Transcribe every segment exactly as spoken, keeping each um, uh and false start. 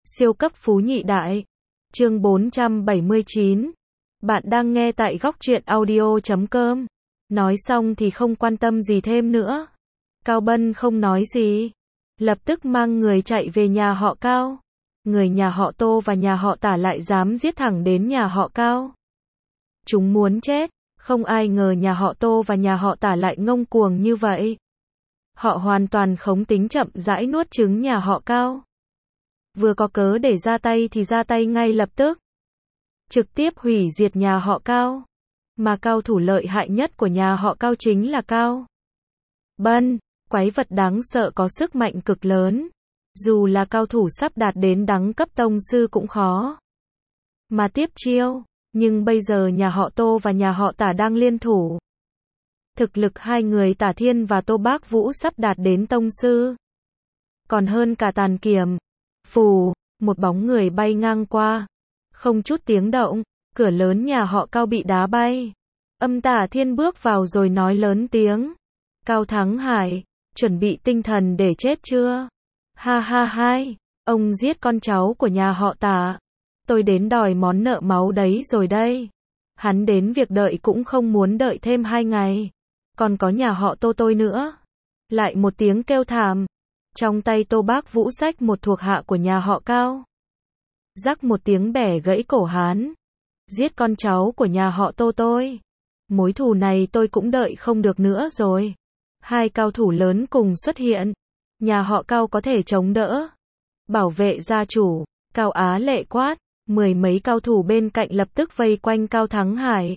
Siêu cấp phú nhị đại. Chương bốn trăm bảy mươi chín. Bạn đang nghe tại góc truyện audio chấm com. Nói xong thì không quan tâm gì thêm nữa. Cao Bân không nói gì. Lập tức mang người chạy về nhà họ Cao. Người nhà họ Tô và nhà họ Tả lại dám giết thẳng đến nhà họ Cao. Chúng muốn chết. Không ai ngờ nhà họ Tô và nhà họ Tả lại ngông cuồng như vậy. Họ hoàn toàn khống tính chậm rãi nuốt trứng nhà họ Cao. Vừa có cớ để ra tay thì ra tay ngay lập tức. Trực tiếp hủy diệt nhà họ Cao. Mà cao thủ lợi hại nhất của nhà họ Cao chính là Cao Bân, quái vật đáng sợ có sức mạnh cực lớn. Dù là cao thủ sắp đạt đến đẳng cấp tông sư cũng khó mà tiếp chiêu. Nhưng bây giờ nhà họ Tô và nhà họ Tả đang liên thủ. Thực lực hai người Tả Thiên và Tô Bác Vũ sắp đạt đến tông sư. Còn hơn cả Tàn Kiểm. Phù, một bóng người bay ngang qua. Không chút tiếng động, cửa lớn nhà họ Cao bị đá bay. Âm Tả Thiên bước vào rồi nói lớn tiếng. Cao Thắng Hải, chuẩn bị tinh thần để chết chưa? Ha ha hai, ông giết con cháu của nhà họ Tả. Tôi đến đòi món nợ máu đấy rồi đây. Hắn đến việc đợi cũng không muốn đợi thêm hai ngày. Còn có nhà họ Tô tôi nữa. Lại một tiếng kêu thảm. Trong tay Tô Bác Vũ xách một thuộc hạ của nhà họ Cao. Rắc một tiếng bẻ gãy cổ hắn. Giết con cháu của nhà họ Tô tôi. Mối thù này tôi cũng đợi không được nữa rồi. Hai cao thủ lớn cùng xuất hiện. Nhà họ Cao có thể chống đỡ. Bảo vệ gia chủ. Cao Á Lệ quát. Mười mấy cao thủ bên cạnh lập tức vây quanh Cao Thắng Hải.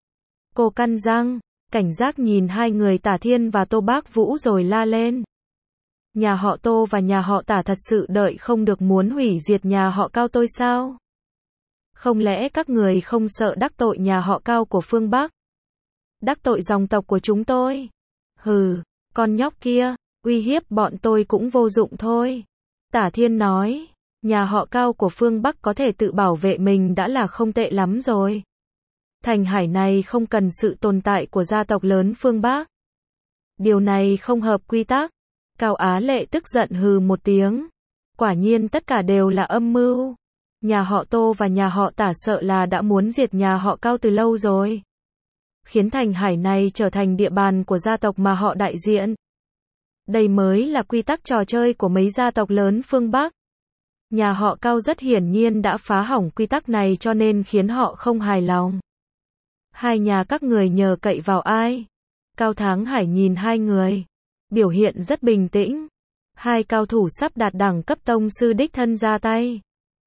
Cô căn răng, cảnh giác nhìn hai người Tả Thiên và Tô Bác Vũ rồi la lên. Nhà họ Tô và nhà họ Tả thật sự đợi không được muốn hủy diệt nhà họ Cao tôi sao? Không lẽ các người không sợ đắc tội nhà họ Cao của phương Bắc? Đắc tội dòng tộc của chúng tôi? Hừ, con nhóc kia, uy hiếp bọn tôi cũng vô dụng thôi. Tả Thiên nói. Nhà họ Cao của phương Bắc có thể tự bảo vệ mình đã là không tệ lắm rồi. Thành Hải này không cần sự tồn tại của gia tộc lớn phương Bắc. Điều này không hợp quy tắc. Cao Á Lệ tức giận hừ một tiếng. Quả nhiên tất cả đều là âm mưu. Nhà họ Tô và nhà họ Tả sợ là đã muốn diệt nhà họ Cao từ lâu rồi. Khiến Thành Hải này trở thành địa bàn của gia tộc mà họ đại diện. Đây mới là quy tắc trò chơi của mấy gia tộc lớn phương Bắc. Nhà họ Cao rất hiển nhiên đã phá hỏng quy tắc này cho nên khiến họ không hài lòng. Hai nhà các người nhờ cậy vào ai? Cao Thắng Hải nhìn hai người. Biểu hiện rất bình tĩnh. Hai cao thủ sắp đạt đẳng cấp tông sư đích thân ra tay.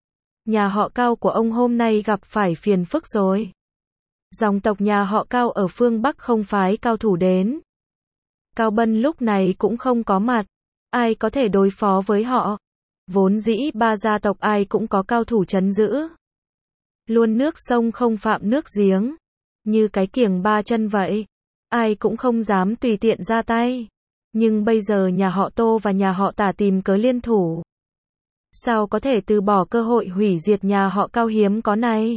Nhà họ Cao của ông hôm nay gặp phải phiền phức rồi. Dòng tộc nhà họ Cao ở phương Bắc không phái cao thủ đến. Cao Bân lúc này cũng không có mặt. Ai có thể đối phó với họ? Vốn dĩ ba gia tộc ai cũng có cao thủ trấn giữ. Luôn nước sông không phạm nước giếng. Như cái kiềng ba chân vậy. Ai cũng không dám tùy tiện ra tay. Nhưng bây giờ nhà họ Tô và nhà họ Tả tìm cớ liên thủ. Sao có thể từ bỏ cơ hội hủy diệt nhà họ Cao hiếm có này?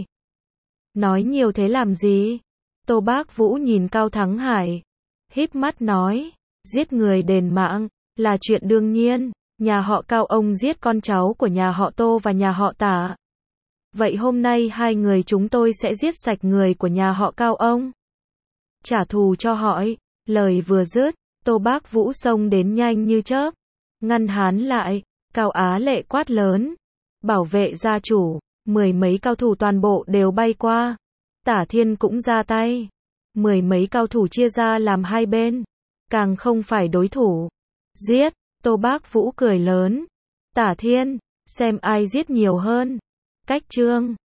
Nói nhiều thế làm gì? Tô Bác Vũ nhìn Cao Thắng Hải. Híp mắt nói. Giết người đền mạng. Là chuyện đương nhiên. Nhà họ Cao ông giết con cháu của nhà họ Tô và nhà họ Tả. Vậy hôm nay hai người chúng tôi sẽ giết sạch người của nhà họ Cao ông. Trả thù cho họ. Lời vừa dứt, Tô Bác Vũ xông đến nhanh như chớp. Ngăn hắn lại. Cao Á Lệ quát lớn. Bảo vệ gia chủ. Mười mấy cao thủ toàn bộ đều bay qua. Tả Thiên cũng ra tay. Mười mấy cao thủ chia ra làm hai bên. Càng không phải đối thủ. Giết. Tô Bác Vũ cười lớn. Tả Thiên, xem ai giết nhiều hơn. Cách chương